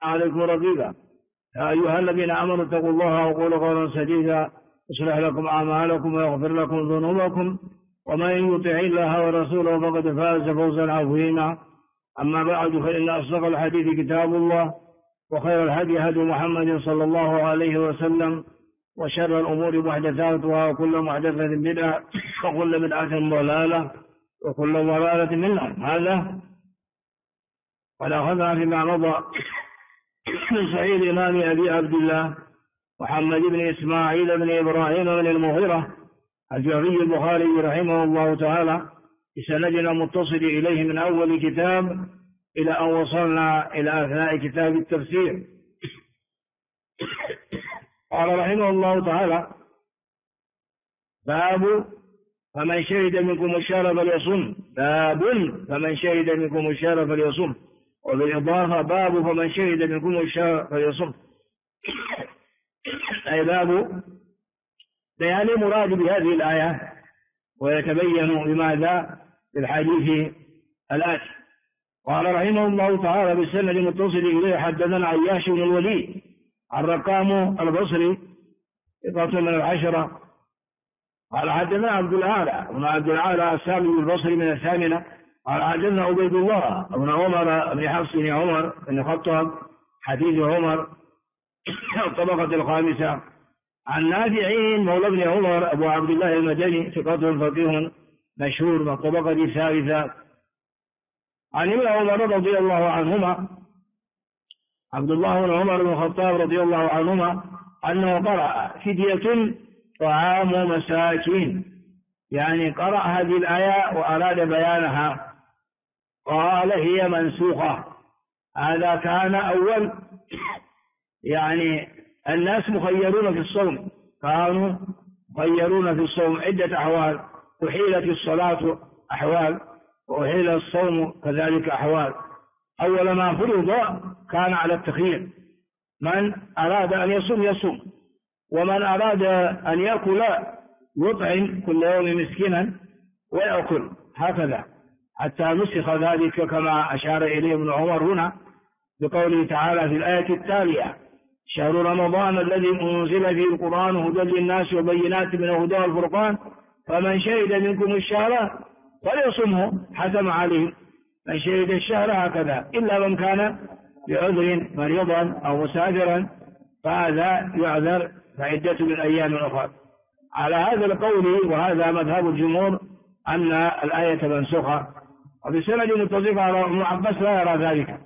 عليكم رقيبا. يا أيها الذين آمنوا اتقوا الله وقولوا قولا سديدا يصلح لكم أعمالكم ويغفر لكم ذنوبكم ومن يطع الله ورسوله فقد فاز فوزا عظيما. أما بعد فإن أصدق الحديث كتاب الله وخير الهدي هدي محمد صلى الله عليه وسلم وشر الأمور محدثاتها وكل محدثة بدعة وكل بدعة ضلالة وكل ضلالة في النار. هذا قد أخذنا فيما مضى من صحيح الإمام أبي عبد الله محمد بن إسماعيل بن إبراهيم بن المغيرة الجعفي البخاري رحمه الله تعالى بسندنا متصل إليه من أول كتاب إلى أن وصلنا إلى أثناء كتاب التفسير. قال رحمه الله تعالى: باب فمن شهد منكم الشهر فليصم. باب فمن شهد منكم الشهر فليصم، وبالإضافة باب فمن شهد منكم الشهر فليصم، أي باب بيان المراد بهذه الآية، ويتبين بماذا في الحديث الآتي. قال رحمه الله تعالى بالسند المتصل إليه: حدثنا عياش بن الوليد الرقام البصري ثقة من العشرة. قال حدثنا عبد الأعلى بن عبد الأعلى السامي البصري من الثامنة. قال حدثنا عبيد الله بن عمر بن حفص بن عمر بن الخطاب حديث عمر الطبقة الخامسة، عن نافع مولى بن عمر أبو عبد الله المدني ثقة فقيه مشهور من الطبقة الثالثة، عن ابن عمر رضي الله عنهما عبد الله بن عمر بن الخطاب رضي الله عنهما أنه قرأ: فدية طعام مساكين، يعني قرأ هذه الآية وأراد بيانها. قال: هي منسوخة. هذا كان أول، يعني الناس مخيرون في الصوم، كانوا مخيرون في الصوم عدة أحوال، أحيلت الصلاة أحوال وأحيل الصوم كذلك أحوال. أول ما فرض كان على التخيير، من أراد أن يصوم يصوم، ومن أراد أن يأكل يطعم كل يوم مسكينا ويأكل، هكذا حتى نسخ ذلك كما أشار إليه ابن عمر هنا بقوله تعالى في الآية التالية: شهر رمضان الذي أنزل فيه القرآن هدى للناس وبينات من الهدى والفرقان فمن شهد منكم الشهر فليصمه، حتم عليه من شهد الشهر هكذا، إلا من كان بعذر مريضا أو مسافرا فهذا يعذر فعدة من أيام أخرى. على هذا القول وهذا مذهب الجمهور أن الآية منسوخة، وبسند متصل على ابن عباس لا يرى ذلك،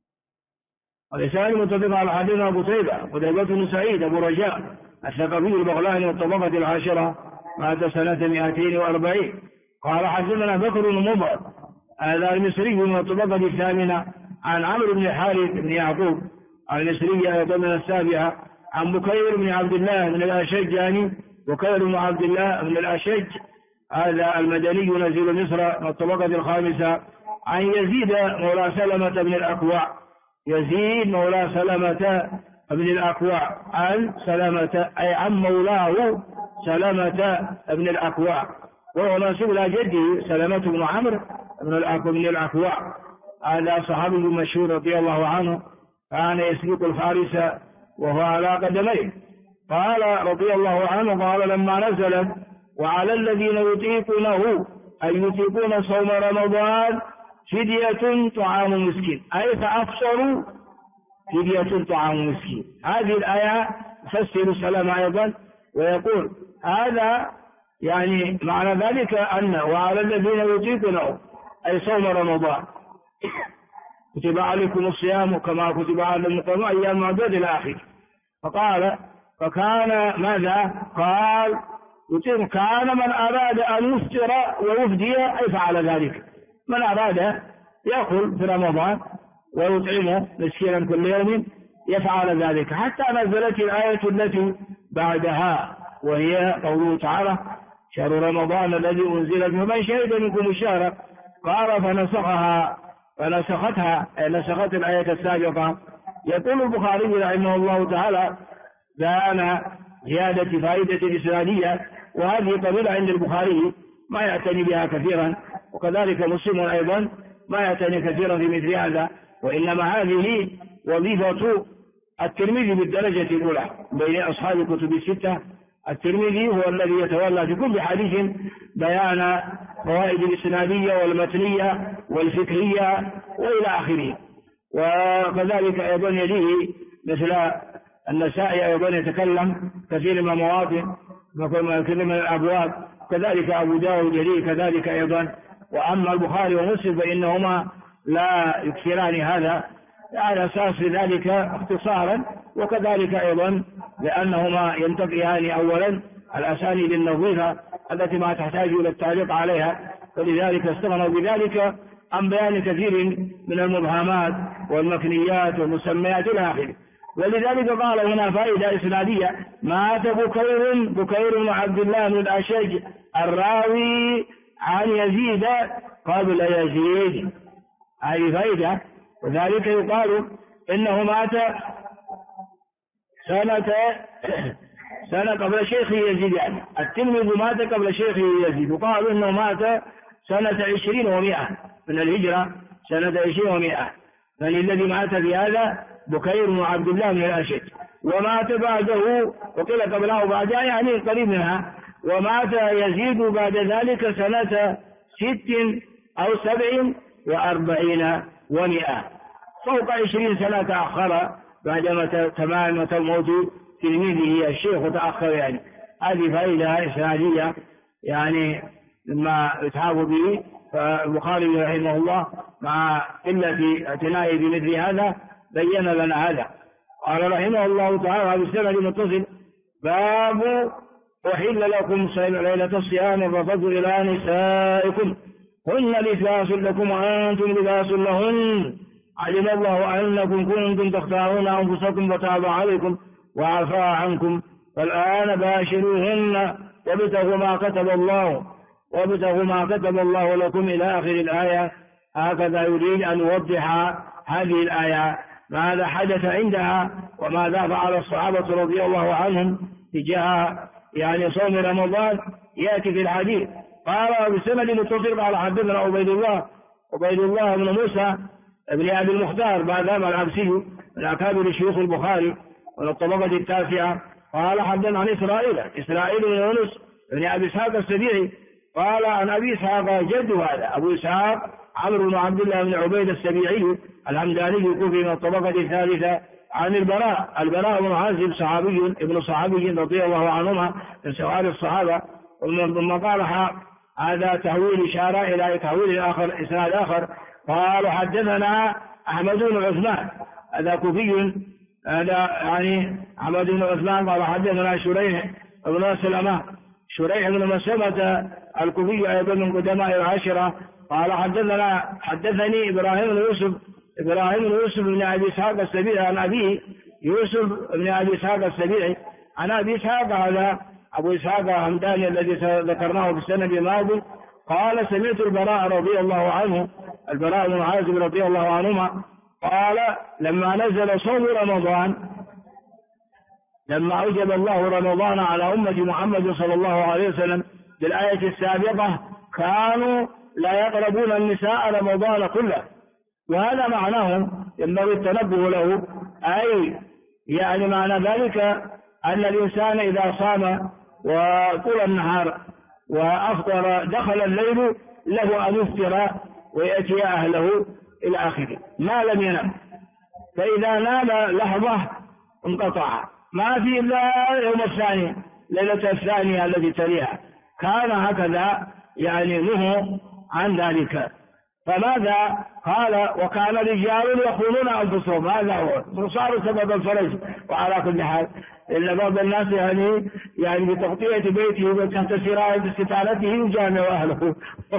وبسند متصل على حديث قتيبة بن سعيد أبو رجاء الثقفي البغلاني والطبقة العاشرة مات سنة 240. قال حدثنا بكر بن مضر هذا المصري من الطبقة الثامنة، عن عمرو بن حارث بن يعقوب المصري أيضا من السابعة، عن بكير بن عبد الله من الأشج، يعني بكير بن عبد الله من الأشج هذا المدني نزيل مصر من الطبقة الخامسة، عن يزيد مولى سلمة بن الأكوع، يزيد مولى سلمة بن الأكوع، عن سلمة أي عن مولاه سلمة بن الأكوع، وهو منسوب إلى جده سلمة بن عمرو بن الأكوع، هذا صحابي مشهور رضي الله عنه، كان يسبق الفارس وهو على قدميه. قال رضي الله عنه: قال لما نزلت: وعلى الذين يطيقونه أي يطيقون صوم رمضان فدية طعام مسكين، أي فأفطروا فدية طعام مسكين. هذه الآية تفسر سلمة أيضا ويقول هذا يعني معنى ذلك أن وعلى الذين يطيقونه أي صوم رمضان كتب عليكم الصيام كما كتب على المقيم أيام معدودة إلى آخره. فقال فكان ماذا؟ قال يطيق، كان من أراد أن يفطر ويفدي أي فعل ذلك، من أراد يأكل في رمضان ويطعمه مسكينا كل يوم يفعل ذلك، حتى نزلت الآية التي بعدها وهي قوله تعالى: شهر رمضان الذي أنزل فيه من شهد منكم الشهر. قال فنسختها أي نسخت الآية السابقة. يقول البخاري رحمه الله تعالى: بيان زيادة فائدة إسرائيلية، وهذه قبيلة عند البخاري ما يعتني بها كثيرا، وكذلك مسلم أيضا ما يعتني كثيرا في مثل هذا، وإنما هذه وظيفة الترمذي بالدرجة الأولى بين أصحاب الكتب الستة. الترمذي هو الذي يتولى في كل حديث بيان فوائد الإسنادية والمتنية والفكرية وإلى آخره. وكذلك أيضا يليه مثل النسائي أيضا يتكلم كثير من المواطن كثير من الأبواب، كذلك أبو داود يليه كذلك أيضا. وأما البخاري ومسلم فإنهما لا يكثران هذا على أساس ذلك اختصارا، وكذلك أيضا لأنهما ينتقيان أولا الأسانيد النظيفة التي ما تحتاج إلى التعليق عليها، فلذلك استغنوا بذلك عن بيان كثير من المبهمات والمكنيات والمسميات إلى آخره. ولذلك قال هنا فائدة إسنادية: مات بكير بن عبد الله بن الأشج الراوي عن يزيد قبل يزيد. هذه فائدة. وذلك يقال إنه مات سنة قبل شيخه يزيد، يعني التلميذ مات قبل شيخه يزيد، وقال إنه مات سنة 20 و100 من الهجرة، سنة 20 و100. فالذي مات في هذا بكير بن عبد الله بن الأشج، ومات بعده وقيل قبله بعدها يعني قريب منها، ومات يزيد بعد ذلك سنة 6 أو 47 و100، فوق 20 سنة تأخر بعدما تمام موت تلميذه الشيخ وتأخر. يعني هذه فائدة إسنادية يعني مما يتحاف به. فالبخاري رحمه الله مع قلة اعتنائه بمثل هذا بين لنا هذا. قال رحمه الله تعالى بالسند المتصل: باب أحل لكم ليلة الصيام الرفث إلى نسائكم هن لباس لكم وأنتم لباس لهن علم الله أنكم كنتم تختارون أنفسكم فتاب عليكم وعفى عنكم فالآن باشروهن وابتغوا ما كتب الله لكم إلى آخر الآية. هكذا يريد أن يوضح هذه الآية ماذا حدث عندها وماذا فعل الصحابة رضي الله عنهم تجاه يعني صوم رمضان يأتي في الحديث. قال بسند متصل قال حدثنا عبيد الله بن موسى ابن أبي المختار بعد ما العبسي من أكابر شيوخ البخاري من الطبقة التاسعة. قال حدثنا عن إسرائيل بن يونس بن أبي إسحاق السبيعي قال عن أبي إسحاق جد هذا أبو إسحاق عمرو بن عبد الله بن عبيد السبيعي الحمداني الكوفي من الطبقة الثالثة عن البراء بن عازب ابن صحابي رضي الله عنهما من سواد الصحابة. ثم قال هذا تهويل إشارة إلى تهويل آخر إسناد آخر. قال حدثنا أحمد بن عثمان هذا كوفي هذا يعني أحمد بن عثمان قال حدثنا شريح بن مسلمة الكوفي أيضا من قدماء العاشرة قال حدثني إبراهيم بن يوسف بن أبي إسحاق السبيعي عن أبيه يوسف بن أبي إسحاق السبيعي عن أبي إسحاق هذا أبو إسحاق الحمداني الذي ذكرناه في السنة الماضي قال سمعت البراء بن عازب رضي الله عنهما قال لما نزل صوم رمضان لما أوجب الله رمضان على أمة محمد صلى الله عليه وسلم بالآية السابقة كانوا لا يقربون النساء رمضان كله، وهذا معناه ينبغي التنبه له، أي يعني معنى ذلك أن الإنسان إذا صام وطول النهار وأفطر دخل الليل له أن يفطر ويأتي أهله إلى آخره ما لم ينم، فإذا نام لحظة انقطع ما في إلا يوم الثاني ليلة الثانية التي تليها كان هكذا يعني نهوا عن ذلك. فماذا قال وكان رجال يخونون أنفسهم، هذا هو صار سبب الفرج. وعلى كل حال إن بعض الناس يعني بتغطية بيته وتحت سراية ستارته يجامع أهله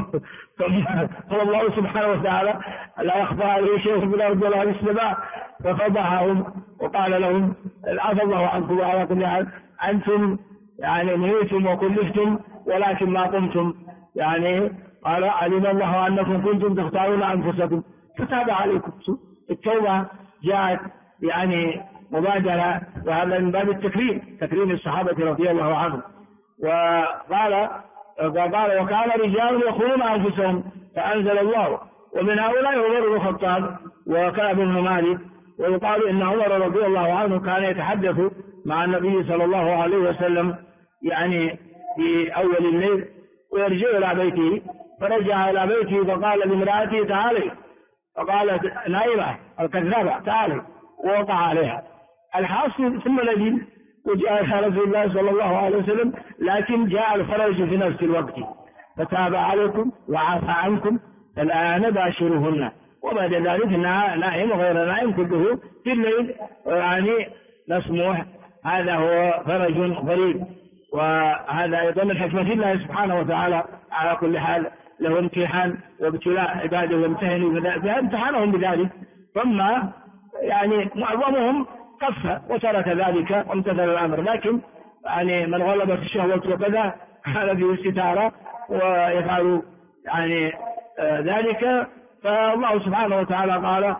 فالله سبحانه وتعالى لا يخفى عليه شيء في الأرض ولا في السماء ففضحهم وقال لهم عفى الله عنكم. وعلى كل حال أنتم يعني نهيتم وكلفتم ولكن ما قمتم، يعني قال علم الله أنكم كنتم تختارون أنفسكم فتاب عليكم. التوبة جاءت يعني مبادرة، وهذا من باب تكريم الصحابة رضي الله عنهم. وقال وكان رجال يخونون أنفسهم فأنزل الله، ومن هؤلاء عمر بن الخطاب وكعب بن مالك ويقال إن عمر رضي الله عنه كان يتحدث مع النبي صلى الله عليه وسلم يعني في أول الليل ويرجع إلى بيته، فرجع إلى بيته فقال لامرأته تعالي، فقالت نائمة الكذابة تعالي، ووقع عليها. الحاصل ثم نزل وجاء إلى رسول الله صلى الله عليه وسلم، لكن جاء الفرج في نفس الوقت، فتاب عليكم وعفى عنكم الآن باشروهن. وبعد ذلك نائم غير نائم كله في الليل يعني مسموح. هذا هو فرج غريب، وهذا أيضا من حكمة الله سبحانه وتعالى. على كل حال له امتحان وابتلاء عباده وامتحنوا امتحانهم بذلك، ثم يعني معظمهم كف وترك ذلك وامتثل الأمر، لكن يعني من غلبت الشهوة وكذا كان فيه استتارة ويفعل يعني ذلك. فالله سبحانه وتعالى قال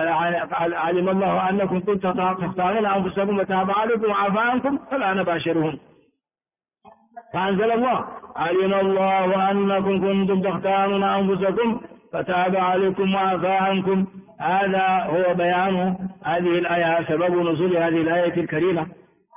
علم الله أنكم كنتم تختارون أنفسكم وتاب عليكم وعفى عنكم فالآن باشروهم. فأنزل الله علم الله أنكم كنتم تختارون أنفسكم فتاب عليكم وعفى عنكم. هذا هو بيان هذه الآية، سبب نزول هذه الآية الكريمة.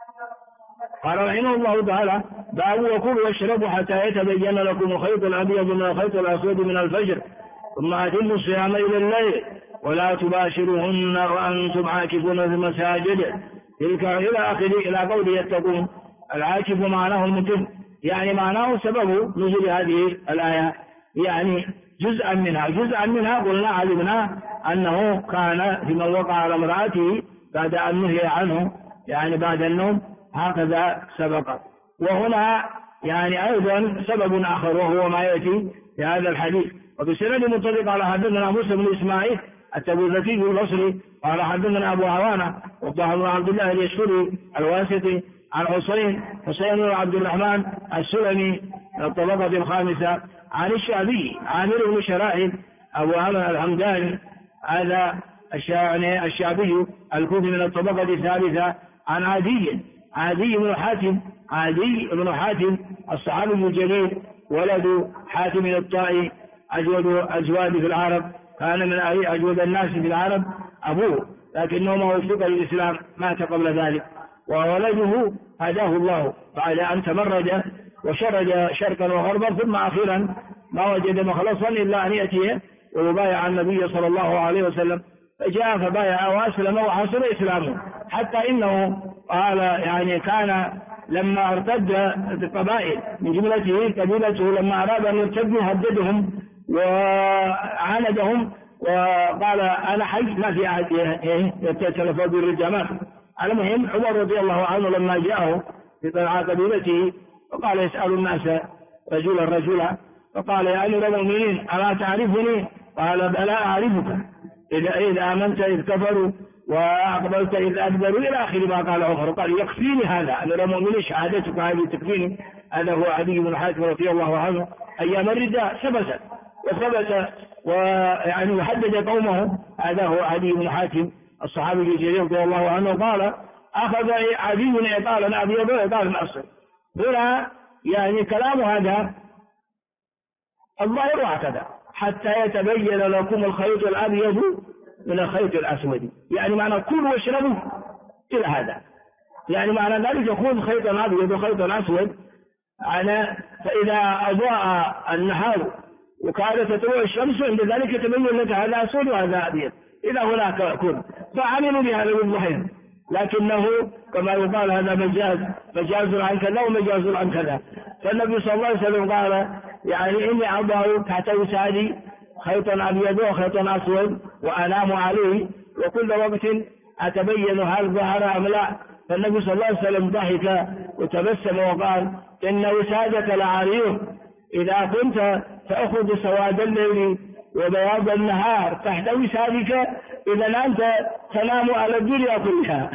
قال رحمه الله تعالى: باب وكلوا واشربوا حتى يتبين لكم الخيط الأبيض من الخيط الأسود من الفجر ثم أتموا الصيام إلى الليل ولا تباشروهن وأنتم عاكفون في المساجد تلك إلى آخره، إلى قوله يتقون. العاكف معناه المتم، يعني معناه سبب نزول هذه الآية، يعني جزءا منها قلنا علمنا أنه كان في من وقع على امرأته بعد أن نهي عنه، يعني بعد النوم، هكذا سبق. وهنا يعني أيضا سبب آخر وهو ما يأتي في هذا الحديث. وبسند مطلق على حدثنا موسى بن إسماعيل التبوذكي البصري قال حدثنا أبو عوانة والضحى بن عبد الله اليشكري الواسطي عن حسين بن عبد الرحمن السلمي الطبقة الخامسة عن الشعبي عامر بن شرائح أبو عمرو الحمداني، هذا الشعبي الكوفي من الطبقة الثالثة عن عدي بن حاتم الصحابي الجليل ولد حاتم الطائي أجواد في العرب، كان من أجود الناس في العرب أبوه، لكنه ما وفق الإسلام مات قبل ذلك. وولده هداه الله بعد أن تمرد وشرد شرقا وغربا، ثم أخيرا ما وجد مخلصا إلا أن يأتي ويبايع النبي صلى الله عليه وسلم، فجاء فبايع وأسلم وحصل إسلامه، حتى إنه قال يعني كان لما ارتد القبائل من جملته قبيلته لما أراد أن يرتدوا هددهم وعاندهم وقال أنا حي ما في أحد يتلفظ بالرجامات. المهم عمر رضي الله عنه لما جاءه في طلعة قبيلته وقال يسأل الناس رجلا فقال يا أمير المؤمنين ألا تعرفني؟ قال بلى أعرفك، إذا آمنت إذ كفروا وأقبلت إذ أدبروا إلى آخر ما قال عمر. قال يكفيني هذا أمير المؤمنين شهادتك هذه تكفيني. هذا هو عدي بن حاتم رضي الله عنه أيام الرداء ثبت ويعني وحدد قومه. هذا هو عدي بن حاتم الصحابي الجليل رضي الله عنه. قال أخذ عدي عقالا أبيض وعقالا أسود. هنا يعني كلام هذا الظاهر هكذا حتى يتبين لكم الخيط الأبيض من الخيط الأسود، يعني معنى كلوا واشربوا إلى هذا، يعني معنى ذلك يكون خيط أبيض وخيط أسود. فإذا أضاء النهار وكانت تطلع الشمس عند ذلك يتبين لك هذا أسود وهذا أبيض إلى هناك يكون. فعملوا بهذا بالظهير، لكنه كما يقال هذا مجاز عن كذا ومجاز عن كذا. فالنبي صلى الله عليه وسلم قال يعني إني أضع تحت وسادي خيطا أبيض وخيطا أسود وأنام عليه وكل وقت أتبين هل ظهر أم لا. فالنبي صلى الله عليه وسلم ضحك وتبسم وقال إن وسادك لعريض، إذا كنت تأخذ سواد الليل وبياض النهار تحت وسادك إذا أنت تنام على الدنيا كلها.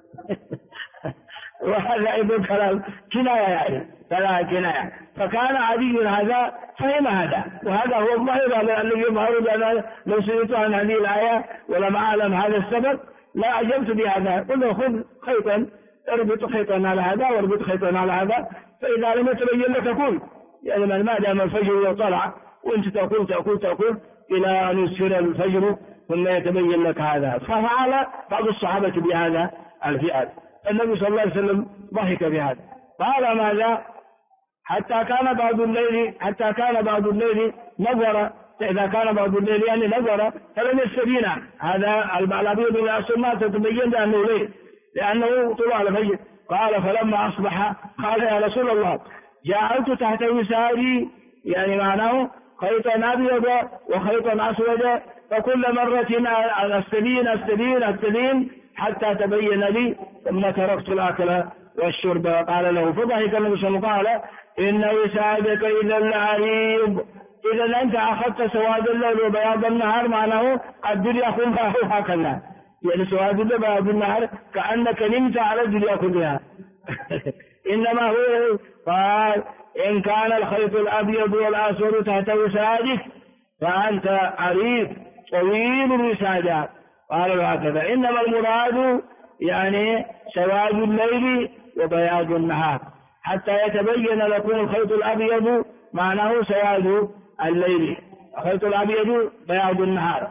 وهذا أيضا كلام كناية، يعني كلام كناية. فكان عدي هذا فهم هذا، وهذا هو الظاهر الذي يظهر لنا. لو سئلت عن هذه الآية ولم أعلم هذا السبب لا عجبت بهذا. قل له خذ خيطا اربط خيطا على هذا واربط خيطا على هذا، فإذا لم يتبين لك كل، يعني ما دام الفجر طلع وانت تأكل إلى أن يسفر الفجر ثم يتبين لك هذا. ففعل بعض الصحابة بهذا الفعل، النبي صلى الله عليه وسلم ضحك بهذا. قال ماذا؟ حتى كان بعض الليل نظر، إذا كان بعض الليل يعني نظر فلم يستبين هذا الأبيض والأسود ما تتبين لأنه ليل، لأنه طلوع الفجر. قال فلما أصبح قال يا رسول الله جعلت تحت وسادي، يعني معناه خيطا أبيض وخيطا أسود، فكل مرة أستبين حتى تبين لي، ثم تركت الأكل والشرب. قال له فضحك النبي صلى الله عليه وسلم قال إن وسادك إذا لعريض، إذا أنت أخذت سواد الليل وبياض النهار، معناه الدنيا كلها هكذا، يعني سواد الليل وبياض النهار كأنك نمت على الدنيا كلها. إنما هو قال إن كان الخيط الأبيض والأسود تحت وسادك فأنت عريض طويل الوسادة. قال هكذا، إنما المراد يعني سواد الليل وبياض النهار، حتى يتبين لكم الخيط الأبيض معناه سواد الليل، الخيط الأبيض بياض النهار،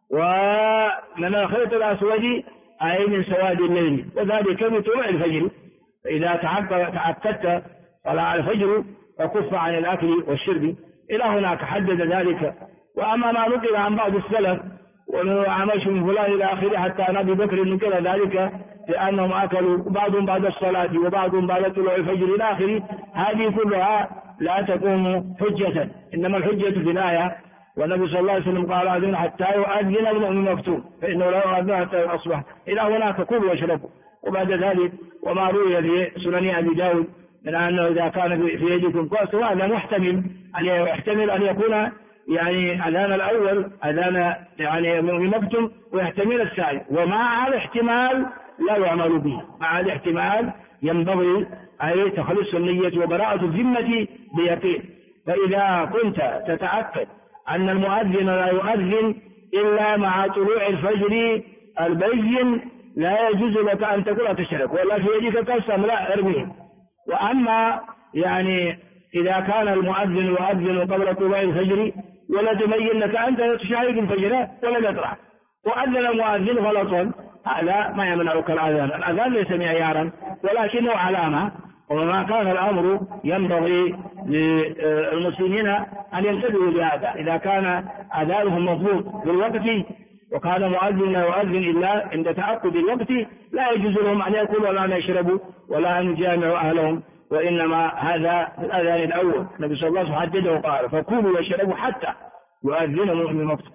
ومن الخيط الأسود أي من سواد الليل، وذلك بطلوع الفجر. فإذا تعكدت طلع الفجر فكف عن الأكل والشرب. إلى هناك حدد ذلك. وأما ما نقل عن بعض السلف وعمش من فلان إلى آخره حتى عن أبي بكر نقل ذلك لأنهم أكلوا بعضهم بعد الصلاة وبعضهم بعد طلوع الفجر إلى آخره، هذه كلها لا تكون حجة، إنما الحجة في الآية. والنبي صلى الله عليه وسلم قال أذن حتى يؤذن ابن أم مكتوم فإنه لا يؤذن حتى يصبح. إلى هناك كلوا واشربوا. وبعد ذلك وما روي في سنن أبي داود من أنه إذا كان في يدكم كأس، وهذا يحتمل أن يكون يعني أذان الأول أذان يعني من مكتوم، ويحتمل الثاني، ومع الاحتمال لا يعمل به، مع الاحتمال ينبغي أي تخلص النية وبراءة الذمة بيقين. فإذا كنت تتأكد أن المؤذن لا يؤذن إلا مع طلوع الفجر البين لا يجوز لك أن تقول تشرك ولا في يدك قسم، لا ارميه. وأما يعني إذا كان المؤذن يؤذن قبل طلوع الفجر ولا تبين لك أنت تشاهد الفجر ولا تطلع وأذن المؤذن غلطا، هذا ما يمنعك الأذان. الأذان ليس معيارا ولكنه علامة. وما كان الأمر ينبغي للمسلمين أن ينتبهوا لهذا. إذا كان أذانهم مضبوط بالوقت وكان مؤذن لا يؤذن إلا عند تأكد الوقت، لا يجوز لهم أن يأكلوا ولا أن يشربوا ولا أن يجامعوا أهلهم، وإنما هذا في الأذان الأول. النبي صلى الله عليه وسلم حدده وقال فكلوا واشربوا حتى يؤذن من وقت.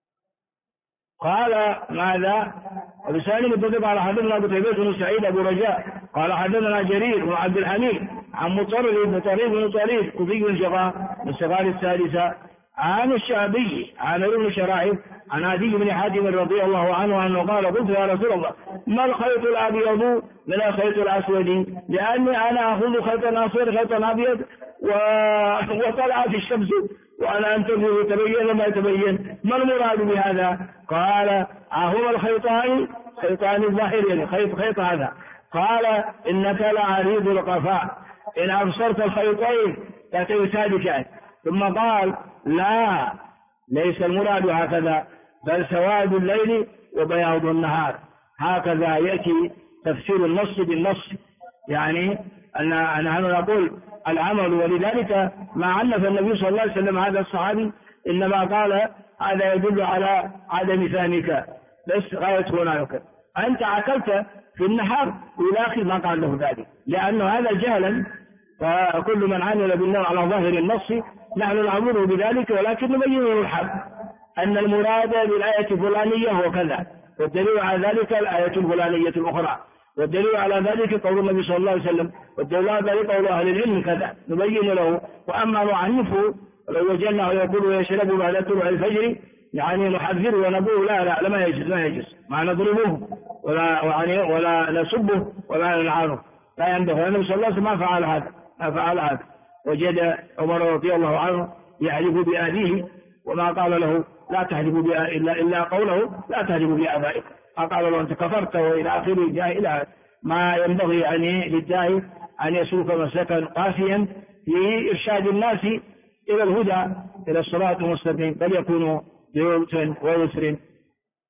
قال ماذا؟ ولسان متفق على حدثنا قتيبة بن سعيد أبو رجاء قال حدثنا جرير بن عبد الحميد عن مطرف بن طريف كوفي من صغار السادسة عن الشعبي عن ابن شراحيل عن عدي بن حاتم رضي الله عنه أنه قال قلت يا رسول الله ما الخيط الأبيض من الخيط الأسود؟ لأني أنا أخذ خيطا أسود خيطا أبيض وطلعت الشمس وأنا أنتظر يتبين ما يتبين، ما المراد بهذا؟ قال هما الخيطان الظاهرين، خيط هذا. قال إنك لعريض القفاء إن أبصرت الخيطين تتوسادك. ثم قال لا ليس المراد هكذا، بل سواد الليل وبياض النهار، هكذا يأتي تفسير النص بالنص، يعني أن نحن نقول العمل. ولذلك ما عنف النبي صلى الله عليه وسلم هذا الصحابي إنما قال هذا يدل على عدم فهمك، بس غاية هنالك أنت عقلت في النهار إلى آخر ما قال له ذلك، لأنه هذا جهلا. فكل من عمل بالنار على ظاهر النص نحن نأمره بذلك، ولكن نبين له الحق أن المراد بالآية الفلانية هو كذا، والدليل على ذلك الآية الفلانية الأخرى، والدليل على ذلك قول النبي صلى الله عليه وسلم، والدليل على ذلك قول أهل العلم كذا، نبين له. وأما نعنفه لو وجدناه يقول ويشرب بعد طلوع الفجر يعني نحذره ونقول لا ما يجوز ما نضربه ولا نسبه ولا نلعنه، لا ينبغي. النبي صلى الله عليه وسلم ما فعل هذا. وجد عمر رضي الله عنه يحلف بآبيه وما قال له لا تحلف إلا قوله لا تحلف بآبائك، قال له أنت كفرت وإلى آخره. جاء إلى ما ينبغي يعني للداعي أن يسلك مسلكا قاسيا في إرشاد الناس إلى الهدى إلى الصراط المستقيم، بل يكونوا بيسر ويسر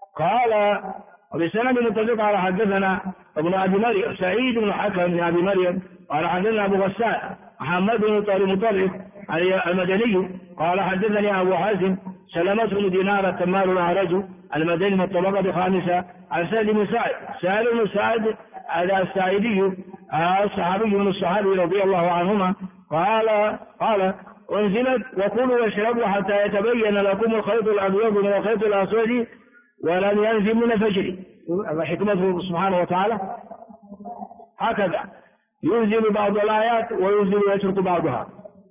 قال وبسند متفق قال حدثنا ابن أبي مريم سعيد بن حكم بن أبي مريم قال حدثنا أبو غسان محمد بن مطرف المدني قال حدثني أبو حازم سلمة بن دينار التمار الأعرج المدني من الطبقة الخامسة عن سعد بن سعد بن سعد هذا الساعدي الصحابي من الصحابي رضي الله عنهما قال انزلت وكلوا واشربوا حتى يتبين لكم الخيط الأبيض من الخيط الأسود ولم ينزل من الفجر. حكمته سبحانه وتعالى هكذا ينزل بعض الآيات وينزل ويترك بعضها.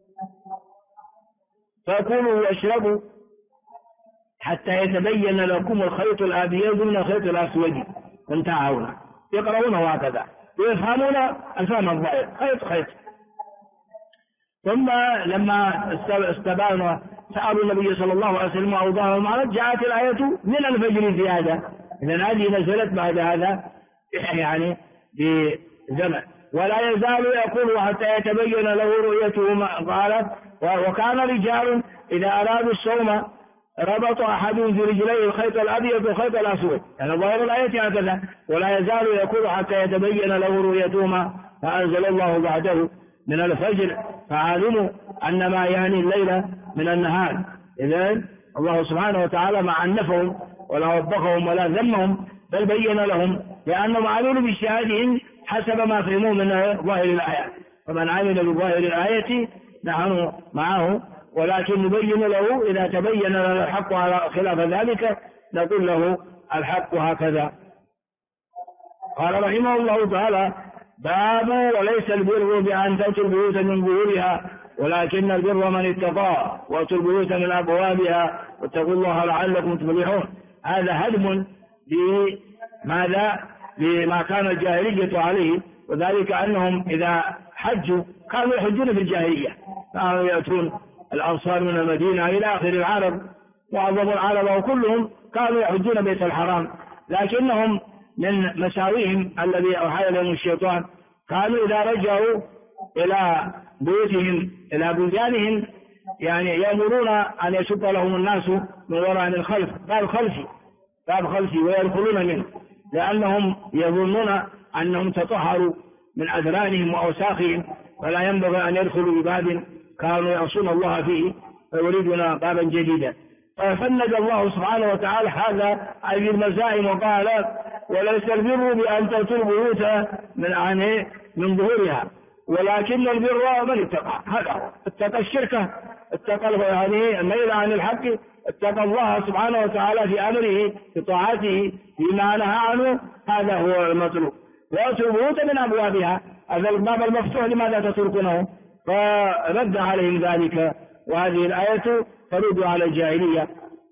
فكلوا واشربوا حتى يتبين لكم الخيط الأبيض من الخيط الأسود. انتهى هنا يقرؤون هكذا ويفهمون الفهم الظاهر خيط. ثم لما استبان سألوا النبي صلى الله عليه وسلم وأوضاهم على جاءت الآية من الفجر زيادة. إذن هذه نزلت بعد هذا يعني بزمن. ولا يزال يقول حتى يتبين له رؤيته. قال وكان رجال إذا أرادوا الصوم ربط أحدهم في رجليه الخيط الأبيض والخيط الأسود. يعني ظاهر الآية هكذا ولا يزال يقول حتى يتبين له رؤيتهما فأنزل الله بعده من الفجر فعلموا أن ما يعني الليل من النهار. إذن الله سبحانه وتعالى ما عنفهم ولا وبخهم ولا ذمهم بل بين لهم لأنهم عملوا باجتهادهم حسب ما فهموا من ظاهر الآية. فمن عمل بظاهر الآية نحن معه ولكن نبين له إذا تبين لنا الحق على خلاف ذلك نقول له الحق هكذا. قال رحمه الله تعالى باب وليس البر بأن تأتوا البيوت من ظهورها ولكن البر من اتقى وأتوا البيوت من أبوابها واتقوا الله لعلكم تفلحون. هذا هدم لما كان الجاهلية عليه وذلك أنهم إذا حجوا كانوا يحجون في الجاهلية كانوا يأتون الأنصار من المدينة إلى آخر العرب وعظم العرب وكلهم كانوا يحجون بيت الحرام لكنهم من مساويهم الذي أوحى لهم الشيطان كانوا إذا رجعوا إلى بيوتهم إلى بلدانهم يعني يأمرون أن يشق لهم الناس من وراء من خلف باب خلفي ويدخلون منه لأنهم يظنون أنهم تطهروا من أذرانهم وأوساخهم فلا ينبغي أن يدخلوا بباب كانوا يعصون الله فيه فيريدون بابا جديدا. ففند الله سبحانه وتعالى هذا أي المزاعم وقال وليس البر بأن تأتوا البيوت من ظهورها ولكن البر من اتقى. هذا اتقى الشركة اتقى يعني الميل عن الحق اتقى الله سبحانه وتعالى في أمره في طاعته بما نهى عنه هذا هو المطلوب. وأتوا البيوت من أبوابها هذا الباب المفتوح لماذا تتركونه؟ فرد عليهم ذلك وهذه الآية ترد على الجاهلية.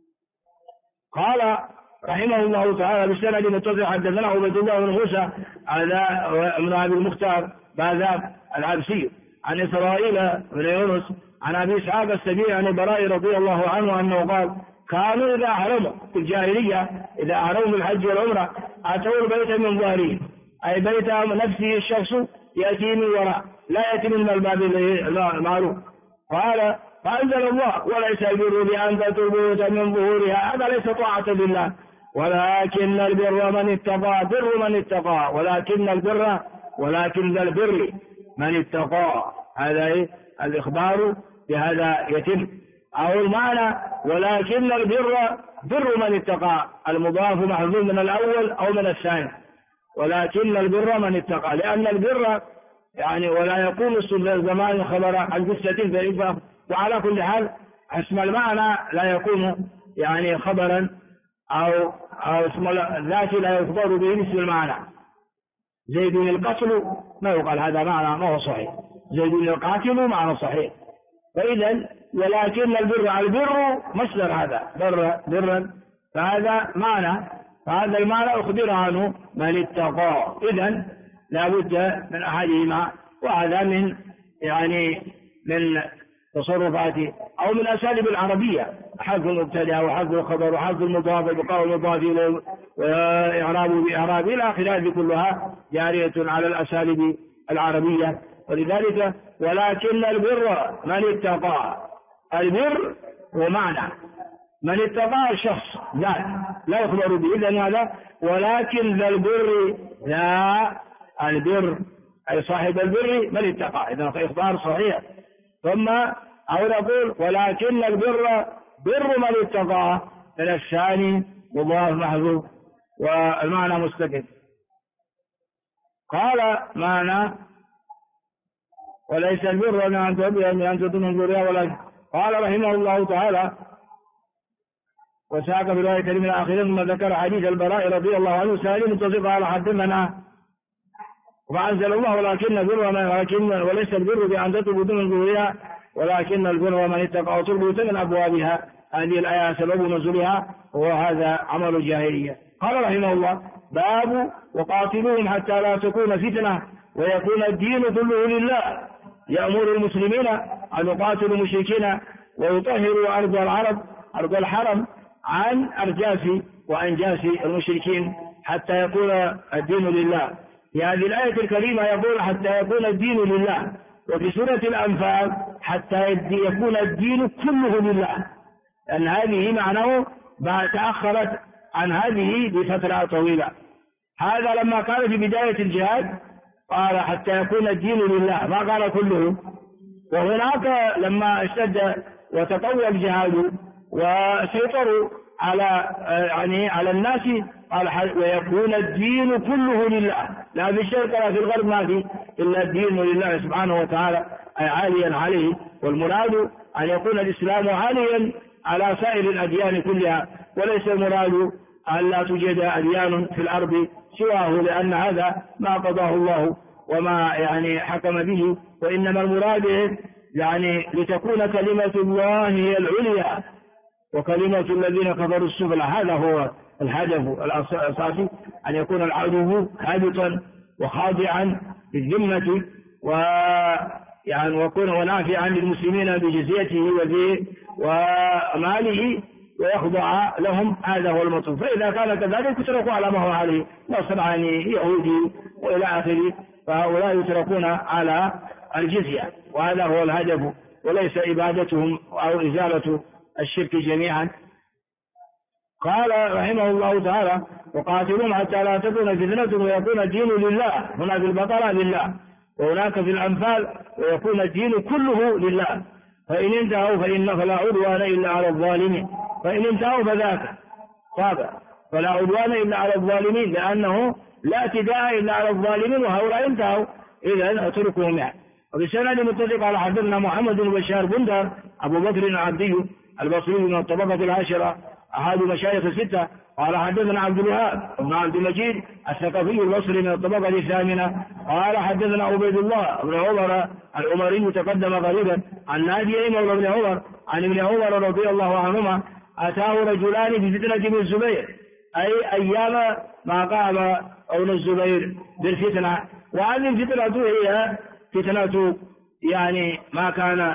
قال رحمه الله تعالى بالسند متصل حدثنا عبد الله بن موسى هذا من أبي المختار باذاب العبسي عن إسرائيل بن يونس عن أبي إسحاق السبيعي عن البراء رضي الله عنه أنه قال كانوا إذا أحرموا في الجاهلية إذا أحرموا بالحج والعمرة أتوا البيت من ظهره أي بيت نفسه الشخص يأتي من وراء لا يأتي من الباب المعروف. قال فأنزل الله وليس البر بأن تأتوا البيوت من ظهورها هذا ليس طاعة لله ولكن البر من اتقى بر من اتقى ولكن ذا البر من اتقى. هذا الإخبار بهذا يتم أو المعنى ولكن البر بر من اتقى المضاف محذوف من الأول أو من الثاني ولكن البر من اتقى لأن البر يعني ولا يكون الزمان خبر عن جثة فإذا وعلى كل حال اسم المعنى لا يكون يعني خبرا أو اسم الذات لا يخبر به اسم المعنى. زيد القتل ما يقال هذا معنى ما هو صحيح زيد القاتل معنى صحيح. فإذا ولكن البر مصدر هذا برا فهذا معنى فهذا المعنى أخبر عنه من اتقى. إذن لا بد من أحدهما وهذا من من تصرفات أو من أساليب العربية حذف المبتدأ وحذف الخبر وحذف المضاف بقاء المضاف وإعراب بإعراب إلى آخر هذه كلها جارية على الأساليب العربية. ولذلك ولكن البر من اتقى البر هو معنى من اتقى الشخص لا يخبر به إذن هذا. ولكن ذا البر، لا البر أي صاحب البر من اتقى، إذن إخبار صحيح. ثم أو نقول ولكن البر بر من اتقى، من الثاني مضاف محذوف والمعنى مستقل. قال معنى وليس البر أن تؤمنوا بالله ولكن. قال رحمه الله تعالى وساق في رواية كريم الآخرين ثم ذكر حديث البراء رضي الله عنه سالم متصف على حدثنا وأنزل الله ولكن البر وليس البر بأن تتركوا من ظهورها ولكن البر من اتقى وتربوا من أبوابها. هذه الآية سبب نزولها وهذا عمل الجاهلية. قال رحمه الله باب وقاتلوهم حتى لا تكون فتنة ويكون الدين كله لله. يأمر المسلمين أن يقاتلوا المشركين ويطهروا أرض الحرم عن أرجاس وأنجاس المشركين حتى يكون الدين لله. في هذه الآية الكريمة يقول حتى يكون الدين لله، وفي سورة الأنفال حتى يكون الدين كله لله، لأن هذه معناه تأخرت عن هذه بفترة طويلة. هذا لما كان في بداية الجهاد قال حتى يكون الدين لله، ما قال كله. وهناك لما اشتد وتطور الجهاد وسيطروا على الناس قال ويكون الدين كله لله، لا في الشرق ولا في الغرب ما في إلا الدين لله سبحانه وتعالى أي عاليا عليه. والمراد أن يكون الإسلام عاليا على سائر الأديان كلها، وليس المراد أن لا توجد أديان في الأرض سواه، لأن هذا ما قضاه الله وما حكم به. وإنما المراد لتكون كلمة الله هي العليا وكلمة الذين كفروا السفلى. هذا هو الهدف الأساسي، أن يكون العدو هابطا وخاضعا بالذمة ويكون ونافعا للمسلمين بجزيته وماله ويخضع لهم. هذا هو المطلوب. فإذا كان كذلك يتركوا على ما هو عليه نصراني يهودي وإلى آخره، فهؤلاء يتركون على الجزية، وهذا هو الهدف وليس إبادتهم أو إزالة الشرك جميعا. قال رحمه الله تعالى وقاتلون حتى لا تكون فتنة ويكون الدين لله. هنا في البقرة لله، وهناك في الأنفال ويكون الدين كله لله. فإن انتهوا فلا عدوان إلا على الظالمين. فإن انتهوا فذاك طابع، فلا عدوان إلا على الظالمين، لأنه لا اعتداء إلا على الظالمين وهؤلاء انتهوا، إذن اتركهم يعني. وبسند متفق على حدثنا محمد بن بشار بندر أبو بكر العبدي البصري من الطبقة العاشرة أحد مشايخ الستة. قال حدثنا عبد الوهاب بن عبد المجيد الثقفي البصري من الطبقة الثامنة. قال حدثنا عبيد الله بن عمر العمري تقدم قريبا عن نافع مولى بن عمر عن ابن عمر رضي الله عنهما أتاه رجلان في فتنة ابن الزبير، أي أيام ما قام ابن الزبير بالفتنة. وهذه الفتنة هي فتنة ما كان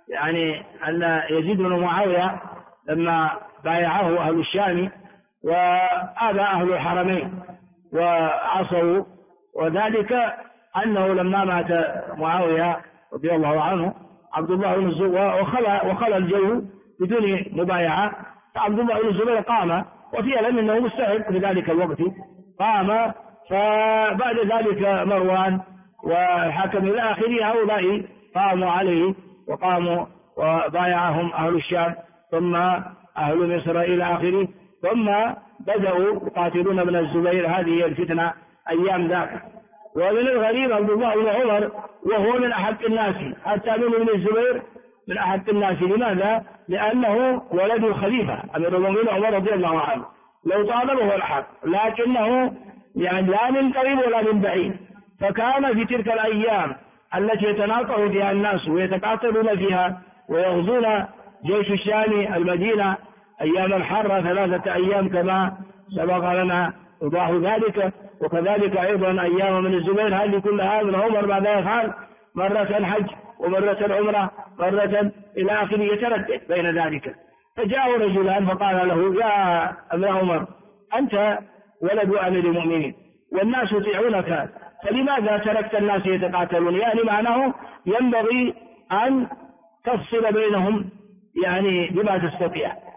أن يزيد بن معاوية لما بايعه أهل الشام وآبى أهل الحرمين وعصوا، وذلك أنه لما مات معاوية رضي الله عنه عبد الله بن الزبير وخلى الجو بدون مبايعة، فعبد الله بن الزبير قام وفعلا أنه مستحق في ذلك الوقت قام. فبعد ذلك مروان والحكم إلى آخره هؤلاء قاموا عليه وقاموا وبايعهم أهل الشام ثم أهل مصر إلى آخره، ثم بدأوا يقاتلون ابن الزبير. هذه الفتنة أيام ذاك. ومن الغريب عبد الله بن عمر وهو من أحق الناس، حتى من ابن الزبير من أحق الناس. لماذا؟ لأنه ولد الخليفة أمير المؤمنين عمر رضي الله عنه، لو طالبه الحق، لكنه لا من قريب ولا من بعيد. فكان في تلك الأيام التي يتناقض فيها الناس ويتقاتلون فيها ويغزون جيش الشام المدينة أيام الحرة 3 أيام كما سبق لنا إيضاح ذلك. وكذلك أيضا أيام من الزبير، هذه كلها من عمر بعد يفعل مرة حج ومرة عمرة مرة إلى آخره يتردد بين ذلك. فجاء رجلان فقال له يا ابن عمر أنت ولد أمير المؤمنين والناس يطيعونك، فلماذا تركت الناس يتقاتلون؟ معناه ينبغي أن تفصل بينهم بما تستطيع.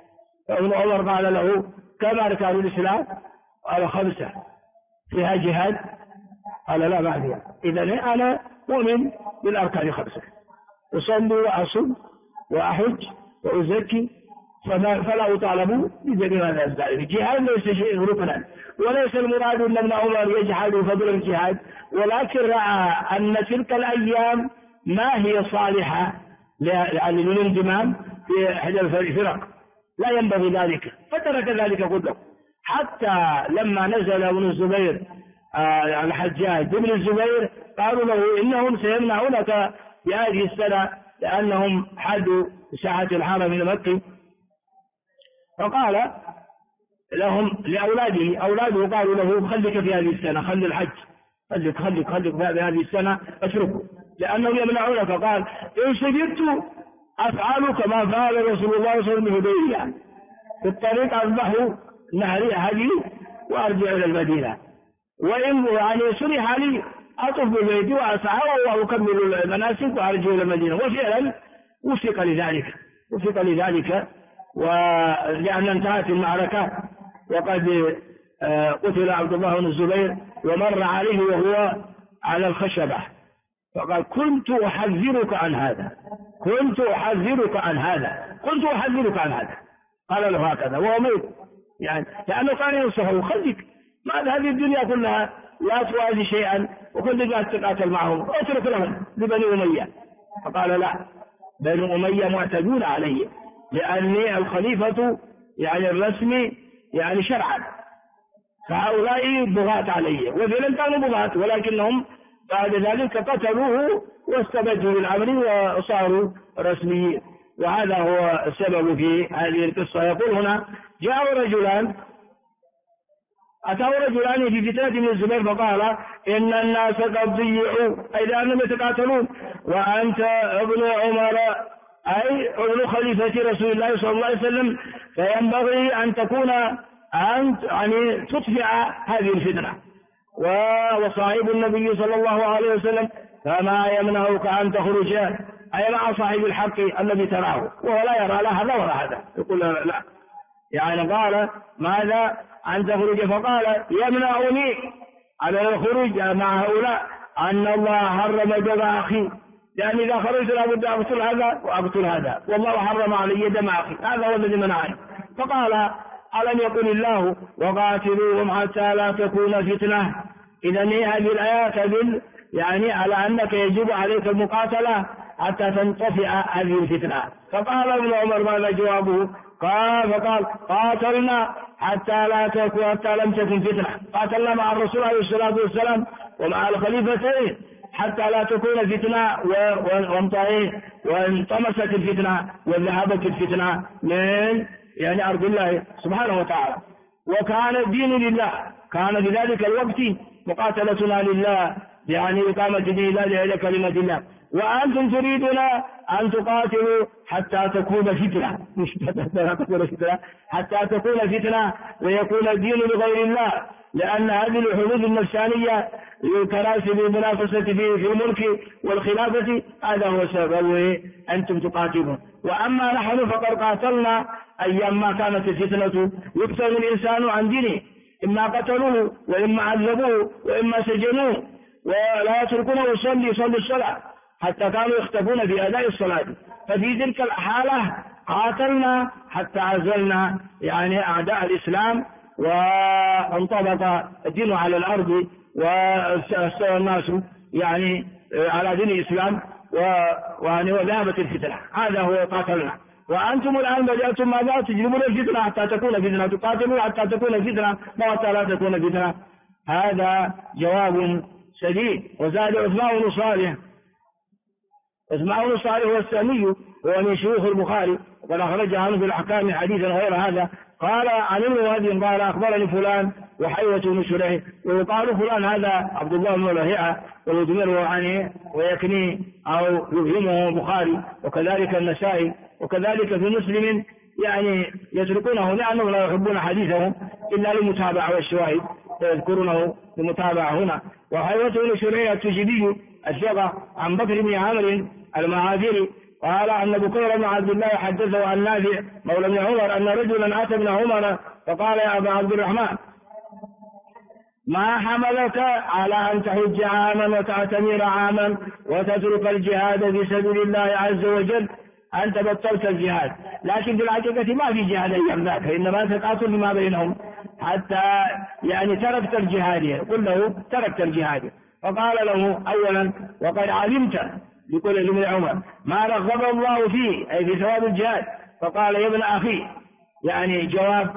ابن عمر قال له كم أركان الإسلام؟ قال 5. فيها جهاد؟ قال لا ما فيها. إذن أنا مؤمن بالأركان 5، أصلي وأصوم وأحج وأزكي، فلا أطالب بجميع هذا الزائد. الجهاد ليس شيء ركنا، وليس المراد أن ابن عمر يجحد فضل الجهاد، ولكن رأى أن تلك الأيام ما هي صالحة للانضمام في إحدى الفرق، لا ينبغي ذلك، فترك ذلك كله. حتى لما نزل ابن الزبير الحجاج بن الزبير قالوا له إنهم سيمنعونك بهذه السنة لأنهم حدوا ساحة الحرم المكي، فقال لهم أولاده قالوا له خليك في هذه السنة، خلي الحج، خليك في هذه السنة، اتركه لأنهم يمنعونك. قال إن سجدت أفعل كما فعل رسول الله صلى الله عليه وسلم بهديبية، في الطريق أصبحوا نهري هدي وأرجع إلى المدينة، وإن يعني سرح لي أطف بالبيت وأسعى وأكمل المناسك وأرجع إلى المدينة. وفعلا وفق لذلك ولأن انتهت المعركة وقد قتل عبد الله بن الزبير ومر عليه وهو على الخشبة، فقال كنت أحذرك عن هذا، قال له هكذا وهو ميت، يعني لأنه كان ينصحه خليك، ما هذه الدنيا كلها لا توازي شيئا وكل ما تقاتل معهم، اترك لهم لبني أمية. فقال لا، بني أمية معتدون علي لأني الخليفة يعني الرسمي يعني شرعا، فهؤلاء بغاة علي، وفعلا كانوا بغاة، ولكنهم بعد ذلك قتلوه واستبدوا بالأمر وصاروا رسميين، وهذا هو السبب في هذه القصة. يقول هنا أتوا رجلان في فتنة من الزبير فقال إن الناس قد ضيعوا، أي لأنهم يتقاتلون، وأنت ابن عمر أي ابن خليفة رسول الله صلى الله عليه وسلم، فينبغي أن تكون أنت يعني تطفئ هذه الفتنة، وصاحب النبي صلى الله عليه وسلم، فما يمنعك أن تخرج أي مع صاحب الحق الذي تراه وهو لا يرى لا هذا ولا هذا، يقول لا، يعني قال ماذا أن تخرج؟ فقال يمنعني على الخروج مع هؤلاء أن الله حرم دم أخي، لأن إذا خرجت لابد أقتل هذا وأقتل هذا، والله حرم علي دم أخي، هذا هو الذي منعني. فقال ألم يقل الله وقاتلوهم حتى لا تكون فتنة؟ إذا هذه الآيات تدل يعني على أنك يجب عليك المقاتلة حتى تنطفئ هذه الفتنة. فقال ابن عمر ماذا جوابه؟ فقال قاتلنا حتى لم تكن فتنة، قاتلنا مع الرسول عليه الصلاة والسلام ومع الخليفتين حتى لا تكون فتنة وانطمست الفتنة وذهبت الفتنة من يعني أرض الله سبحانه وتعالى، وكان الدين لله، كان في ذلك الوقت مقاتلتنا لله، يعني إقامة دين الله لإلى كلمة الله، وأنتم تريدون أن تقاتلوا حتى تكون فتنة، مش حتى تكون فتنة ويكون الدين لغير الله، لأن هذه الحدود النفسانية للكراسي بالمنافسة في الملك والخلافة هذا هو سبب أنتم تقاتلون. وأما نحن فقد قاتلنا أيام ما كانت الفتنة يقتل الإنسان عن دينه، إما قتلوه وإما عذبوه وإما سجنوه، ولا يتركونه يصلي الصلاة حتى كانوا يختفون في أداء الصلاة. ففي تلك الحالة قاتلنا حتى عزلنا يعني أعداء الإسلام وانطبق الدين على الأرض واستوى الناس يعني على دين الإسلام وذهبت الفتنة، هذا هو قاتلنا. وأنتم الآن بدأتم ماذا؟ تجلبون الفتنة حتى تكون فتنة، تقاتلون حتى تكون فتنة وحتى لا تكون فتنة. هذا جواب سديد. وزاد عثمان بن صالح هو السامي، هو من شيوخ البخاري وقد أخرج عنه في الأحكام حديثا غير هذا. قال عن ابن وهب قال أخبرني فلان وحيوة بن شريح، ويقال فلان هذا عبد الله بن لهيعة ويدمره عنه ويكني أو يوهمه البخاري وكذلك النسائي وكذلك في مسلم، يعني يتركونه لأنهم لا يحبون حديثه إلا للمتابعة والشواهد، فيذكرونه للمتابعة هنا. وحيوة بن شريح التجيبي الثقة عن بكر بن عامر المعافري قال أن بكير بن عبد الله حدثه عن نافع مولى بن عمر أن رجلا أتى ابن عمر فقال يا أبا عبد الرحمن ما حملك على أن تحج عاما وتعتمر عاما وتترك الجهاد في سبيل الله عز وجل؟ أنت بطلت الجهاد، لكن في الحقيقة ما في جهاد أيام ذاك، إنما تقاتل فيما بينهم حتى يعني تركت الجهاد، قل له تركت الجهاد. فقال له أولا وقد علمت بقول ابن عمر ما رغب الله فيه أي في ثواب الجهاد. فقال يا ابن أخي يعني جواب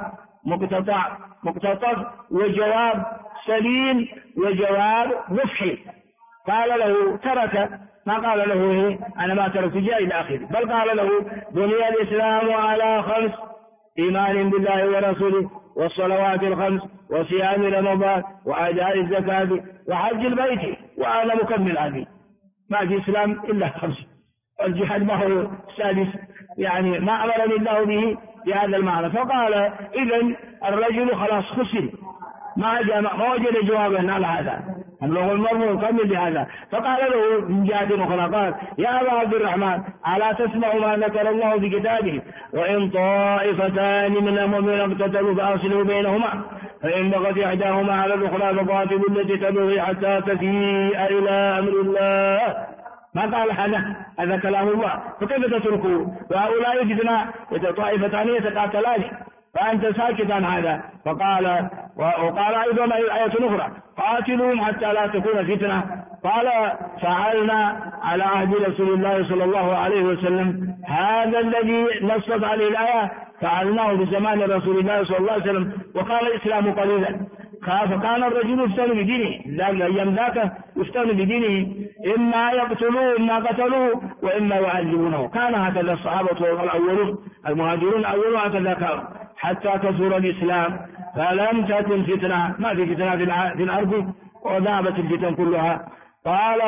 مقتطع وجواب سليم وجواب مفحي. قال له ترك، ما قال له إيه أنا ما تركت جاء إلى آخره، بل قال له بني الإسلام على 5: إيمان بالله ورسوله والصلوات الخمس وصيام رمضان وأداء الزكاة وحج البيت وأنا مكمل هذه. ما في إسلام إلا 5، الجهاد ما هو السادس، يعني ما أمرني الله به بهذا المعنى. فقال إذن الرجل خلاص خسر، ما وجد جوابا على هذا، أبلغ المرء يكمل بهذا. فقال له من جهة أخرى قال يا أبا عبد الرحمن ألا تسمع ما ذكر الله في كتابه وإن طائفتان من المؤمنين اقتتلوا فأصلحوا بينهما فإن بغت إحداهما على الأخرى فقاتلوا التي تبغي حتى تفيء إلى أمر الله. ما قال هذا كلام الله، فكيف تتركوه وهؤلاء فتنة طائفتان يتقاتلان فأنت ساكت عن هذا؟ فقال وقال أيضا آية أخرى قاتلوهم حتى لا تكون فتنة. قال فعلنا على عهد رسول الله صلى الله عليه وسلم هذا الذي نصت عليه الآية فعلناه بزمان رسول الله صلى الله عليه وسلم وقال الإسلام قليلا. فكان الرجل يفتن بدينه، أيام ذاك يفتن بدينه، إما يقتلوه إما قتلوه وإما يعذبونه. كان هكذا الصحابة الأولون المهاجرون الأولون هكذا كانوا حتى كثر الإسلام فلم تكن فتنة، ما في فتنة في الأرض وذهبت الفتن كلها. قال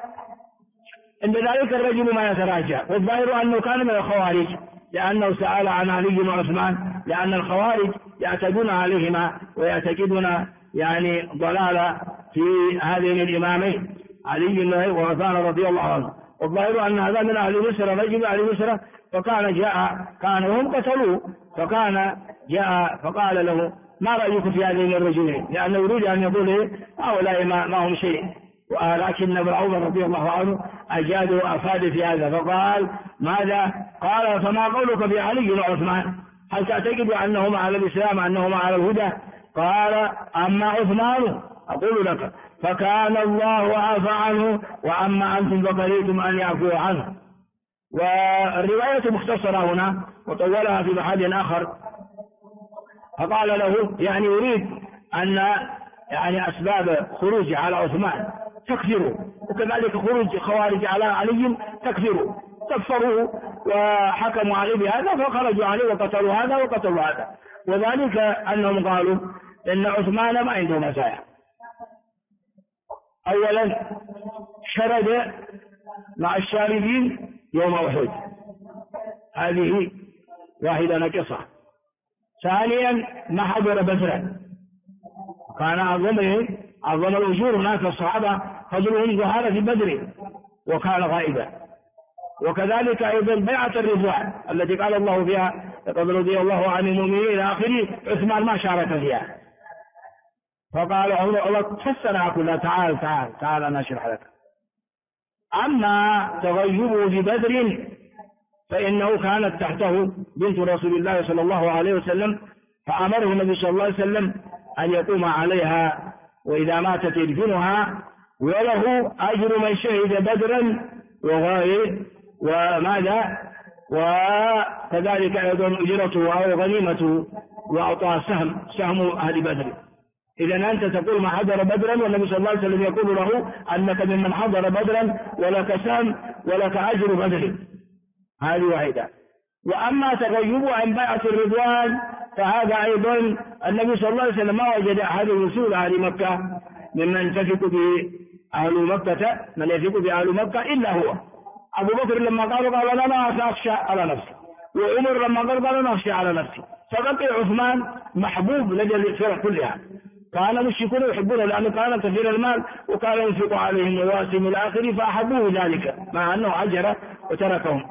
إن ذلك الرجل ما يتراجع، والظاهر أنه كان من الخوارج لأنه سأل عن علي وعثمان، لأن الخوارج يعتدون عليهما ويعتقدون يعني ضلالة في هذين الإمامين علي وعثمان رضي الله عنه. والظاهر أن هذا من أهل مصر، رجل أهل مصر، فكان جاء كانوا هم قتلوه، فكان جاء فقال له ما رأيك في هذين الرجلين؟ لأنه يريد أن يقول هؤلاء ما هم شيء، ولكن ابن عمر رضي الله عنه أجاد وأفاد في هذا فقال ماذا؟ قال فما قولك في علي وعثمان؟ هل تعتقد أنهما على الإسلام أنهما على الهدى؟ قال أما عثمان أقول لك فكان الله عفى عنه وأما أنتم فقريتم أن يعفوا عنه. والرواية مختصرة هنا وطولها في محل آخر. فقال له يعني يريد أن يعني أسباب خروج على عثمان تكفروا، وكذلك خروج خوارج على علي تكفروا، كفروه وحكموا عليه بهذا فخرجوا عليه وقتلوا هذا وقتلوا هذا. وذلك أنهم قالوا إن عثمان ما عنده مزايا. أولا شرد مع الشاردين يوم أحد، هذه واحدة نقصة. ثانيا ما حضر بدرا، كان أعظم الأجور هناك الصحابة فضلهم ظهر في بدر وكان غائبا. وكذلك أيضا بيعة الرضوان التي قال الله فيها لقد رضي الله عن المؤمنين إلى آخره، عثمان ما شارك فيها. فقال الله فسرها كلها تعال أنا أشرح لك. أما تغيبه في بدر فإنه كانت تحته بنت رسول الله صلى الله عليه وسلم، فأمره النبي صلى الله عليه وسلم أن يقوم عليها وإذا ماتت يدفنها، وله أجر من شهد بدرا وغير وماذا، وكذلك أيضا أجرته أو غنيمته وأعطاه سهم أهل بدر. إذا أنت تقول ما حضر بدرا والنبي صلى الله عليه وسلم يقول له أنك ممن حضر بدرا ولك سهم ولك أجر بدر، هذه واحدة. وأما تغيبه عن بيعة الرضوان فهذا أيضا النبي صلى الله عليه وسلم ما وجد أحد رسول أهل مكة ممن يثق به أهل مكة من يثق بأهل مكة إلا هو. أبو بكر لما قال أنا أخشى على نفسي، وعمر لما قال أنا أخشى على نفسي. فبقي عثمان محبوب لدى الفرق كلها، كان المشركون يحبونه لأنه كان كثير المال وكان ينفق عليهم مواسم الآخر فأحبوه ذلك مع أنه عجر وتركهم.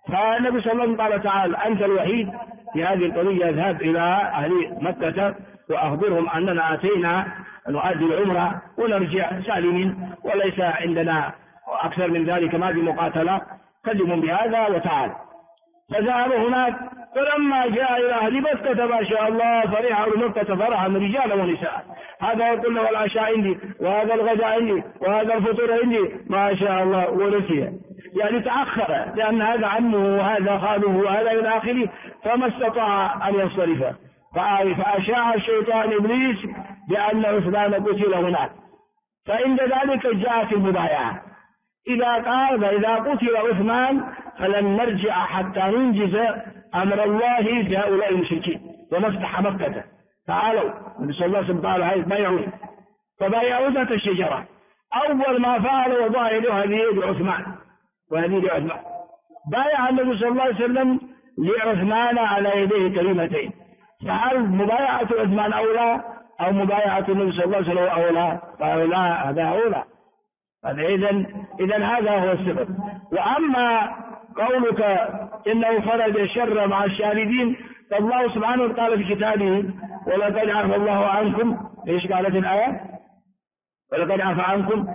فالنبي صلى الله عليه وسلم قال تعالى أنت الوحيد في هذه القضية، اذهب إلى أهل مكة وأخبرهم أننا أتينا نؤدي العمرة ونرجع سالمين وليس عندنا أكثر من ذلك، ما في مقاتلة، كلمهم بهذا وتعال. فذهب هناك، فلما جاء إلى أهل مكة ما شاء الله فرح أهل مكة فرحا رجالا ونساء، هذا يقول له العشاء عندي وهذا الغداء عندي وهذا الفطور عندي ما شاء الله، ونسي يعني تأخر لأن هذا عمه وهذا خاله وهذا إلى آخره، فما استطاع أن ينصرف. فأشاع الشيطان إبليس بأن عثمان قتل هناك، فعند ذلك جاءت المبايعة، إذا قال فإذا قتل عثمان فلن نرجع حتى ننجز أمر الله في هؤلاء المشركين ونفتح مكة. تعالوا النبي صلى الله عليه وسلم قال هاي بايعون، فبايعوا ذات الشجرة. أول ما فعل وضع يده هذه يد عثمان وهذه لعثمان، بايع النبي صلى الله عليه وسلم لعثمان على يديه كلمتين. فهل مبايعة عثمان أولى أو مبايعة النبي صلى الله عليه وسلم أولى؟ قالوا لا، هذا أولى. إذن هذا هو السبب. وأما قولك إنه فرج الشر مع الشاردين، فالله سبحانه وتعالى في كتابه ولقد عفى الله عنكم، ايش قالت الآية؟ ولقد عفى عنكم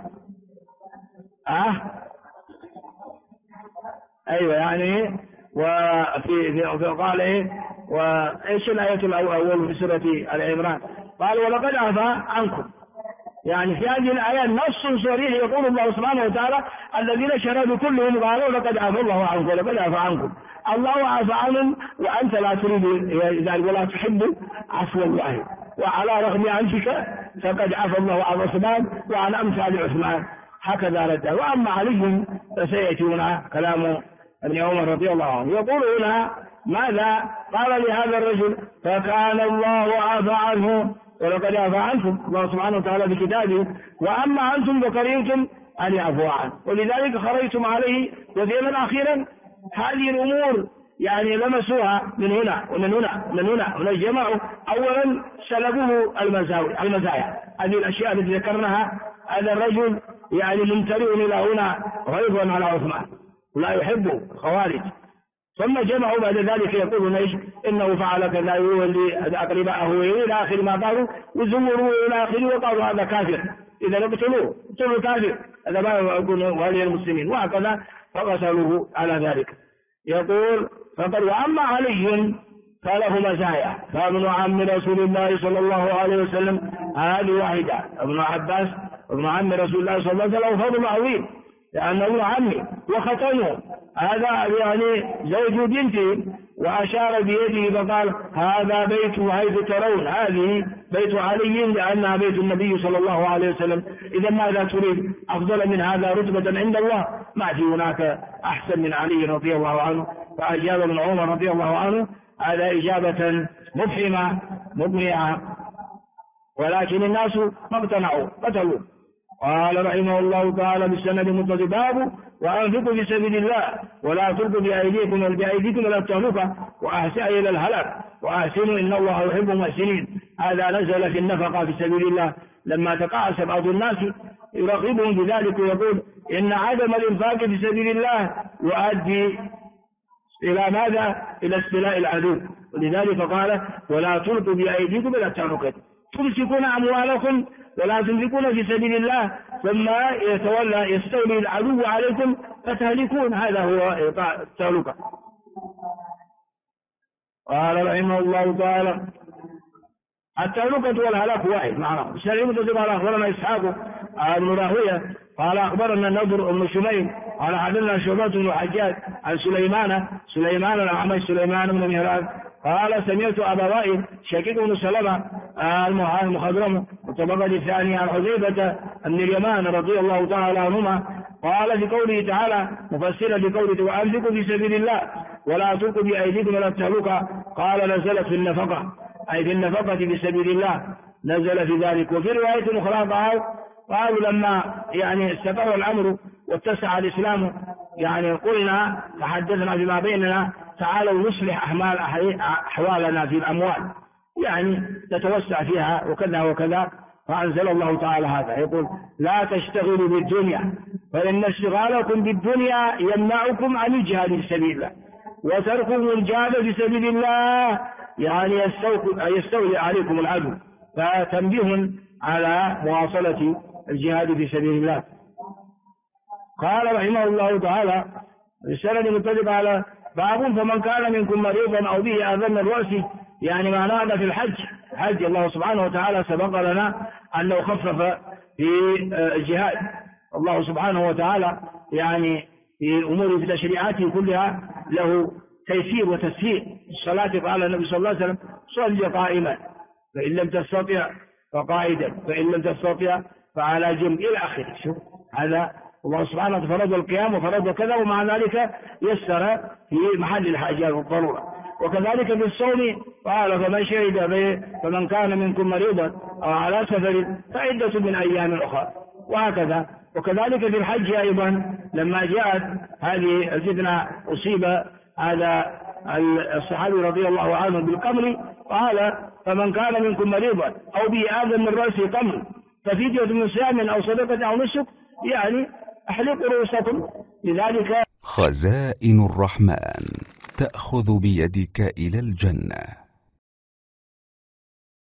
أيوة يعني وفي قال إيه وإيش الآية الأول في سورة آل عمران؟ قال ولقد عفى عنكم، يعني في هذه الآية نص صريح يقول الله سبحانه وتعالى الذين شردوا كلهم قالوا لقد عفى الله عنكم ولقد عفى عنكم. الله عفى عنهم وأنت لا تريد ذلك ولا تحب عفو الله، وعلى رغم عنفك فقد عفى الله عن عثمان وعن أمثال عثمان، هكذا رد. وأما علي فسيأتينا كلام ابن عمر رضي الله عنه. يقول هنا ماذا قال لهذا الرجل؟ فكان الله عفى عنه ولقد عفى عنكم، الله سبحانه وتعالى بكتابه، وأما أنتم فكرهتم أن يعفو عنه ولذلك خرجتم عليه وزيما أخيرا. هذه الأمور يعني لمسوها من هنا ومن هنا ومن هنا ونجمعوا. أولا سلبوه المزايا، هذه الأشياء التي ذكرناها. هذا الرجل يعني ممتلئ إلى هنا غيظا على عثمان لا يحبه خوارج، ثم جمعوا بعد ذلك يقولون ايش؟ انه فعل كذا يولي اقربائه الى اخر ما قالوا وزوروا الى اخره وقالوا هذا كافر، اذا اقتلوه كافر، هذا ما يكون ولي المسلمين، وهكذا فقتلوه على ذلك. يقول فقد واما علي فله مزايا، فابن عم رسول الله صلى الله عليه وسلم هذه واحده، ابن عباس ابن عم رسول الله صلى الله عليه وسلم فضل عظيم لأنه ابن عمي وختنه، هذا يعني زوج بنتي، وأشار بيده فقال هذا بيت حيث ترون، هذه بيت علي لأنها بيت النبي صلى الله عليه وسلم. إذا ماذا تريد أفضل من هذا رتبة عند الله؟ ما في هناك أحسن من علي رضي الله عنه. فأجاب ابن عمر رضي الله عنه هذا إجابة مفهمة مقنعة، ولكن الناس ما اقتنعوا قتلوا. قال رحمه الله تعالى بالسند المتصل باب وأنفقوا في سبيل الله ولا تلقوا بأيديكم إلى التهلكة وأحسنوا إلى الهلاك وأحسنوا إن الله يحب المحسنين. هذا نزل في النفقة في سبيل الله لما تقاعس بعض الناس يرغبهم بذلك ويقول إن عدم الإنفاق في سبيل الله يؤدي إلى ماذا؟ إلى استيلاء العدو، ولذلك قال ولا تلقوا بأيديكم إلى التهلكة، تمسكون أموالكم ولا تنفقون في سبيل الله ثم يستولي العدو عليكم فتهلكون، هذا هو التهلكة. قال رحمه الله تعالى التهلكة والهلاك واحد معناه. الشريف قال أخبرنا إسحاق بن راهوية قال أخبرنا النضر بن شميل قال حدثنا شعبة بن الحجاج عن سليمان الأعمش سليمان بن مهران قال سمعت أبا وائل شقيق بن سلمة المخضرم الطبقة الثانية عن حذيفة بن اليمان رضي الله تعالى عنهما قال في قوله تعالى مفسرا لقوله وأنفقوا في سبيل الله ولا تلقوا بأيديكم إلى التهلكة، قال نزلت في النفقة أي في النفقة في سبيل الله نزل في ذلك. وفي رواية أخرى قالوا لما يعني استقر الأمر واتسع الإسلام يعني قلنا تحدثنا بما بيننا تعالوا نصلح أحوالنا في الأموال، يعني تتوسع فيها وكذا وكذا. فأنزل الله تعالى هذا يقول لا تشتغلوا بالدنيا فإن اشتغالكم بالدنيا يمنعكم عن الجهاد في سبيل الله، وترككم الجهاد في سبيل الله يعني يستولي عليكم العدو، فتنبيه على مواصلة الجهاد في سبيل الله. قال رحمه الله تعالى السند متفق على باب فمن كان منكم مريضا أو به أذى من رأسه، يعني معناه في الحج الله سبحانه وتعالى سبق لنا أنه خفف في الجهاد. الله سبحانه وتعالى يعني في أمور في تشريعاته كلها له تيسير وتسهيل. الصلاة قال النبي صلى الله عليه وسلم صل قائما فإن لم تستطع فقاعدا فإن لم تستطع فعلى جنب إلى آخره. شوف هذا الله سبحانه وتعالى فرض القيام وفرض كذا، ومع ذلك يسر في محل الحاجة والضرورة. وكذلك في الصوم قال فمن كان منكم مريضا أو على سفر فعدة من أيام أخرى، وهكذا. وكذلك في الحج أيضا لما جاءت هذه الفتنة أصيب هذا الصحابي رضي الله عنه بالقمل، قال فمن كان منكم مريضا أو به آذى من رأسه قمل ففدية من صيام أو صدقة أو نسك، يعني احلقوا رؤوسكم. لذلك خزائن الرحمن تأخذ بيدك إلى الجنة.